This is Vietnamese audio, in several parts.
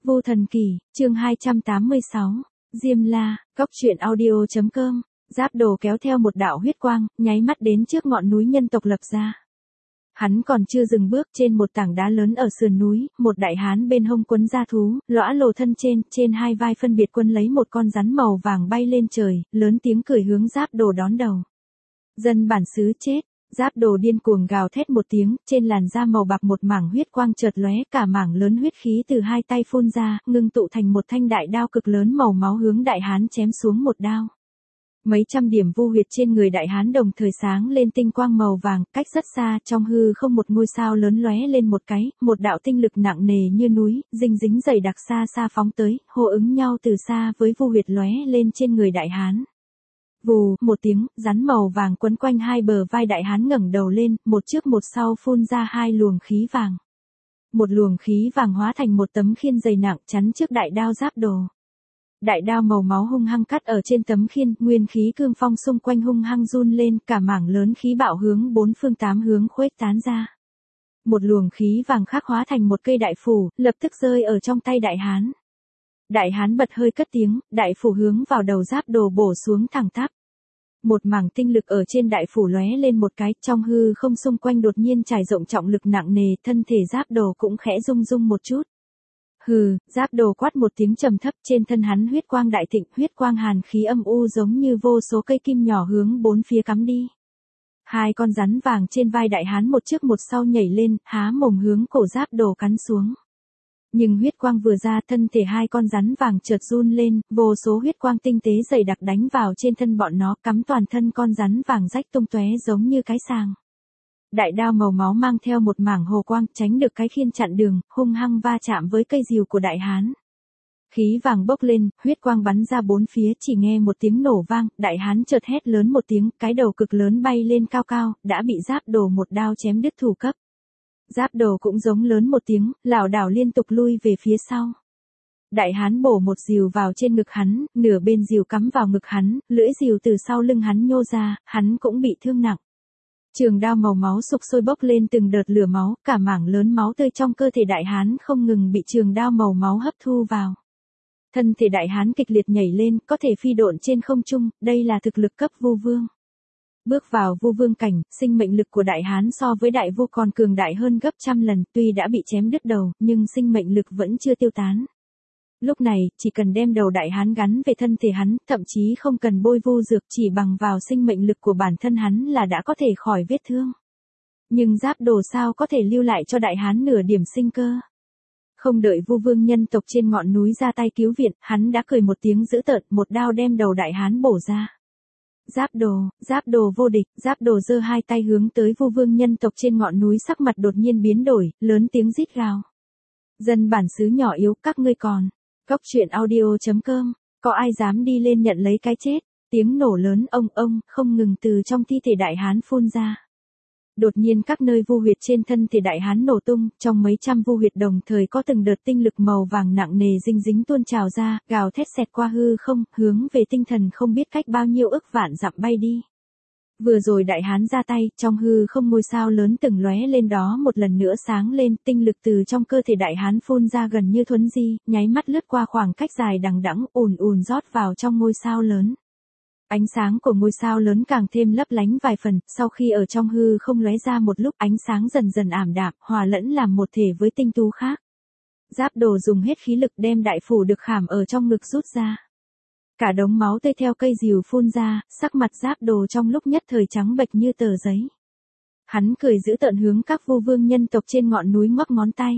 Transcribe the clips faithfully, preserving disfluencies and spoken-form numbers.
Vô Thần Kỷ, chương hai trăm tám mươi sáu, Diêm La, Cóc Truyện Audio chấm com, Giáp Đồ kéo theo một đạo huyết quang, nháy mắt đến trước ngọn núi nhân tộc lập ra. Hắn còn chưa dừng bước, trên một tảng đá lớn ở sườn núi, một đại hán bên hông quấn da thú, lõa lồ thân trên, trên hai vai phân biệt quân lấy một con rắn màu vàng bay lên trời, lớn tiếng cười hướng Giáp Đồ đón đầu. Dân bản xứ chết. Giáp Đồ điên cuồng gào thét một tiếng, trên làn da màu bạc một mảng huyết quang chợt lóe, cả mảng lớn huyết khí từ hai tay phun ra, ngưng tụ thành một thanh đại đao cực lớn màu máu hướng đại hán chém xuống một đao. Mấy trăm điểm vu huyệt trên người đại hán đồng thời sáng lên tinh quang màu vàng, cách rất xa, trong hư không một ngôi sao lớn lóe lên một cái, một đạo tinh lực nặng nề như núi, dinh dính dày đặc xa xa phóng tới, hô ứng nhau từ xa với vu huyệt lóe lên trên người đại hán. Vù, một tiếng, rắn màu vàng quấn quanh hai bờ vai đại hán ngẩng đầu lên, một trước một sau phun ra hai luồng khí vàng. Một luồng khí vàng hóa thành một tấm khiên dày nặng chắn trước đại đao Giáp Đồ. Đại đao màu máu hung hăng cắt ở trên tấm khiên, nguyên khí cương phong xung quanh hung hăng run lên, cả mảng lớn khí bạo hướng bốn phương tám hướng khuếch tán ra. Một luồng khí vàng khác hóa thành một cây đại phủ, lập tức rơi ở trong tay đại hán. Đại hán bật hơi cất tiếng, đại phủ hướng vào đầu Giáp Đồ bổ xuống thẳng tắp. Một mảng tinh lực ở trên đại phủ lóe lên một cái, trong hư không xung quanh đột nhiên trải rộng trọng lực nặng nề, thân thể Giáp Đồ cũng khẽ rung rung một chút. Hừ, Giáp Đồ quát một tiếng trầm thấp, trên thân hắn huyết quang đại thịnh, huyết quang hàn khí âm u giống như vô số cây kim nhỏ hướng bốn phía cắm đi. Hai con rắn vàng trên vai đại hán một trước một sau nhảy lên, há mồm hướng cổ Giáp Đồ cắn xuống. Nhưng huyết quang vừa ra, thân thể hai con rắn vàng chợt run lên, vô số huyết quang tinh tế dày đặc đánh vào trên thân bọn nó, cắm toàn thân con rắn vàng rách tung tóe giống như cái sàng. Đại đao màu máu mang theo một mảng hồ quang, tránh được cái khiên chặn đường, hung hăng va chạm với cây rìu của đại hán. Khí vàng bốc lên, huyết quang bắn ra bốn phía, chỉ nghe một tiếng nổ vang, đại hán chợt hét lớn một tiếng, cái đầu cực lớn bay lên cao cao, đã bị Giáp Đồ một đao chém đứt thủ cấp. Giáp Đồ cũng giống lớn một tiếng, lảo đảo liên tục lui về phía sau. Đại hán bổ một rìu vào trên ngực hắn, nửa bên rìu cắm vào ngực hắn, lưỡi rìu từ sau lưng hắn nhô ra, hắn cũng bị thương nặng. Trường đao màu máu sục sôi bốc lên từng đợt lửa máu, cả mảng lớn máu tươi trong cơ thể đại hán không ngừng bị trường đao màu máu hấp thu vào. Thân thể đại hán kịch liệt nhảy lên, có thể phi độn trên không trung, đây là thực lực cấp vu vương. Bước vào vu vương cảnh, sinh mệnh lực của đại hán so với đại vu còn cường đại hơn gấp trăm lần, tuy đã bị chém đứt đầu, nhưng sinh mệnh lực vẫn chưa tiêu tán. Lúc này, chỉ cần đem đầu đại hán gắn về thân thể hắn, thậm chí không cần bôi vu dược, chỉ bằng vào sinh mệnh lực của bản thân hắn là đã có thể khỏi vết thương. Nhưng Giáp Đồ sao có thể lưu lại cho đại hán nửa điểm sinh cơ? Không đợi vu vương nhân tộc trên ngọn núi ra tay cứu viện, hắn đã cười một tiếng dữ tợn, một đao đem đầu đại hán bổ ra. Giáp Đồ, Giáp Đồ vô địch, Giáp Đồ giơ hai tay hướng tới vu vương nhân tộc trên ngọn núi, sắc mặt đột nhiên biến đổi, lớn tiếng rít gào. Dân bản xứ nhỏ yếu, các ngươi còn. Cóc Truyện Audio chấm com, có ai dám đi lên nhận lấy cái chết? Tiếng nổ lớn ông ông, không ngừng từ trong thi thể đại hán phun ra. Đột nhiên các nơi vu huyệt trên thân thể đại hán nổ tung, trong mấy trăm vu huyệt đồng thời có từng đợt tinh lực màu vàng nặng nề dinh dính tuôn trào ra, gào thét xẹt qua hư không, hướng về tinh thần không biết cách bao nhiêu ức vạn dặm bay đi. Vừa rồi đại hán ra tay, trong hư không ngôi sao lớn từng lóe lên đó một lần nữa sáng lên, tinh lực từ trong cơ thể đại hán phun ra gần như thuấn di, nháy mắt lướt qua khoảng cách dài đằng đẵng, ùn ùn rót vào trong ngôi sao lớn. Ánh sáng của ngôi sao lớn càng thêm lấp lánh vài phần, sau khi ở trong hư không lóe ra một lúc, ánh sáng dần dần ảm đạm, hòa lẫn làm một thể với tinh tú khác. Giáp Đồ dùng hết khí lực đem đại phủ được khảm ở trong ngực rút ra. Cả đống máu tươi theo cây rìu phun ra, sắc mặt Giáp Đồ trong lúc nhất thời trắng bệch như tờ giấy. Hắn cười giữ tợn hướng các vu vương nhân tộc trên ngọn núi ngoắc ngón tay.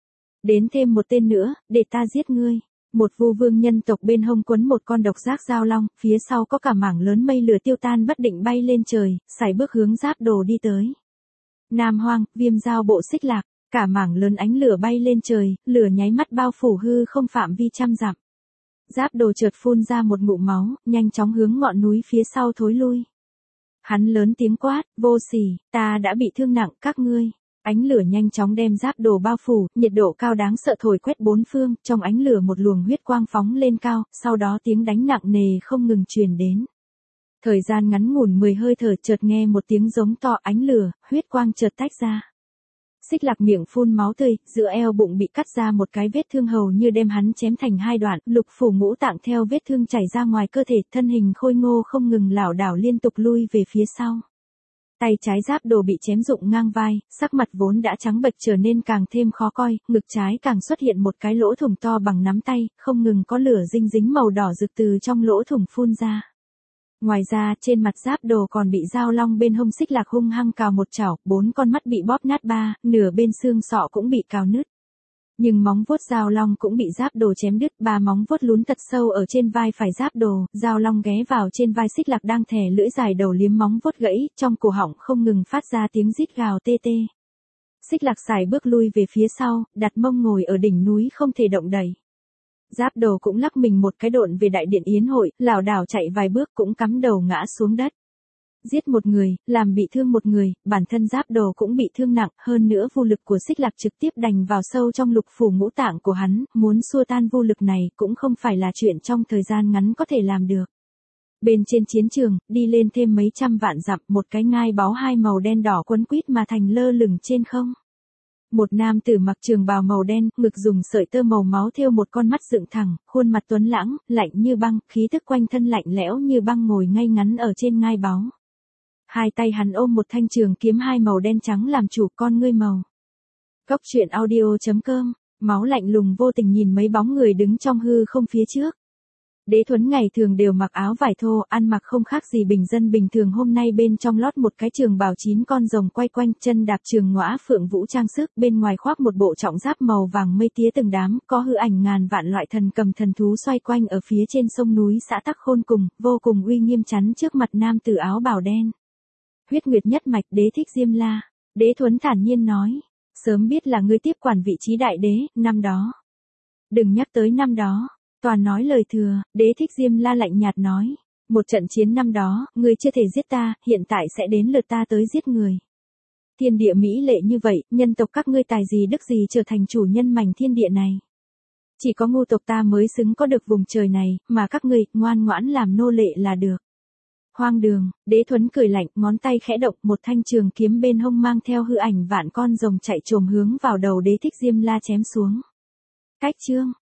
Đến thêm một tên nữa, để ta giết ngươi. Một vu vương nhân tộc bên hông quấn một con độc giác giao long, phía sau có cả mảng lớn mây lửa tiêu tan bất định bay lên trời, sải bước hướng Giáp Đồ đi tới. Nam Hoang, Viêm Giao Bộ Xích Lạc, cả mảng lớn ánh lửa bay lên trời, lửa nháy mắt bao phủ hư không phạm vi trăm dặm. Giáp Đồ chợt phun ra một ngụm máu, nhanh chóng hướng ngọn núi phía sau thối lui. Hắn lớn tiếng quát, vô sỉ, ta đã bị thương nặng, các ngươi. Ánh lửa nhanh chóng đem Giáp Đồ bao phủ, nhiệt độ cao đáng sợ thổi quét bốn phương, trong ánh lửa một luồng huyết quang phóng lên cao, sau đó tiếng đánh nặng nề không ngừng truyền đến. Thời gian ngắn ngủn mười hơi thở, chợt nghe một tiếng giống to, ánh lửa, huyết quang chợt tách ra. Xích Lạc miệng phun máu tươi, giữa eo bụng bị cắt ra một cái vết thương hầu như đem hắn chém thành hai đoạn, lục phủ ngũ tạng theo vết thương chảy ra ngoài cơ thể, thân hình khôi ngô không ngừng lảo đảo liên tục lui về phía sau. Tay trái Giáp Đồ bị chém rụng ngang vai, sắc mặt vốn đã trắng bệch trở nên càng thêm khó coi, ngực trái càng xuất hiện một cái lỗ thủng to bằng nắm tay, không ngừng có lửa dinh dính màu đỏ rực từ trong lỗ thủng phun ra. Ngoài ra, trên mặt Giáp Đồ còn bị dao long bên hông Xích Lạc hung hăng cào một chảo, bốn con mắt bị bóp nát ba, nửa bên xương sọ cũng bị cào nứt. Nhưng móng vuốt dao long cũng bị Giáp Đồ chém đứt, ba móng vuốt lún thật sâu ở trên vai phải Giáp Đồ, dao long ghé vào trên vai Xích Lạc đang thè lưỡi dài đầu liếm móng vuốt gãy, trong cổ họng không ngừng phát ra tiếng rít gào tê tê. Xích Lạc xài bước lui về phía sau, đặt mông ngồi ở đỉnh núi không thể động đậy. Giáp Đồ cũng lắc mình một cái độn về đại điện yến hội, lảo đảo chạy vài bước cũng cắm đầu ngã xuống đất. Giết một người, làm bị thương một người, bản thân Giáp Đồ cũng bị thương nặng, hơn nữa vô lực của Xích Lạc trực tiếp đành vào sâu trong lục phủ ngũ tạng của hắn, muốn xua tan vô lực này cũng không phải là chuyện trong thời gian ngắn có thể làm được. Bên trên chiến trường, đi lên thêm mấy trăm vạn dặm, một cái ngai báu hai màu đen đỏ quấn quýt mà thành lơ lửng trên không. Một nam tử mặc trường bào màu đen, ngực dùng sợi tơ màu máu thêu một con mắt dựng thẳng, khuôn mặt tuấn lãng, lạnh như băng, khí tức quanh thân lạnh lẽo như băng ngồi ngay ngắn ở trên ngai báu. Hai tay hắn ôm một thanh trường kiếm hai màu đen trắng làm chủ, con ngươi màu. Cốc truyện audio chấm com, máu lạnh lùng vô tình nhìn mấy bóng người đứng trong hư không phía trước. Đế Thuấn ngày thường đều mặc áo vải thô, ăn mặc không khác gì bình dân bình thường, hôm nay bên trong lót một cái trường bào chín con rồng quay quanh, chân đạp trường ngõa phượng vũ trang sức, bên ngoài khoác một bộ trọng giáp màu vàng mây tía từng đám, có hư ảnh ngàn vạn loại thần cầm thần thú xoay quanh ở phía trên sông núi xã Tắc Khôn cùng, vô cùng uy nghiêm chắn trước mặt nam tử áo bào đen. Huyết nguyệt nhất mạch, đế thích Diêm La. Đế Thuấn thản nhiên nói, sớm biết là ngươi tiếp quản vị trí đại đế, năm đó. Đừng nhắc tới năm đó. Toàn nói lời thừa, đế thích Diêm La lạnh nhạt nói. Một trận chiến năm đó, ngươi chưa thể giết ta, hiện tại sẽ đến lượt ta tới giết người. Thiên địa mỹ lệ như vậy, nhân tộc các ngươi tài gì đức gì trở thành chủ nhân mảnh thiên địa này. Chỉ có ngu tộc ta mới xứng có được vùng trời này, mà các ngươi, ngoan ngoãn làm nô lệ là được. Hoang đường, đế Thuấn cười lạnh, ngón tay khẽ động, một thanh trường kiếm bên hông mang theo hư ảnh vạn con rồng chạy trồm hướng vào đầu đế thích Diêm La chém xuống. Cách chương.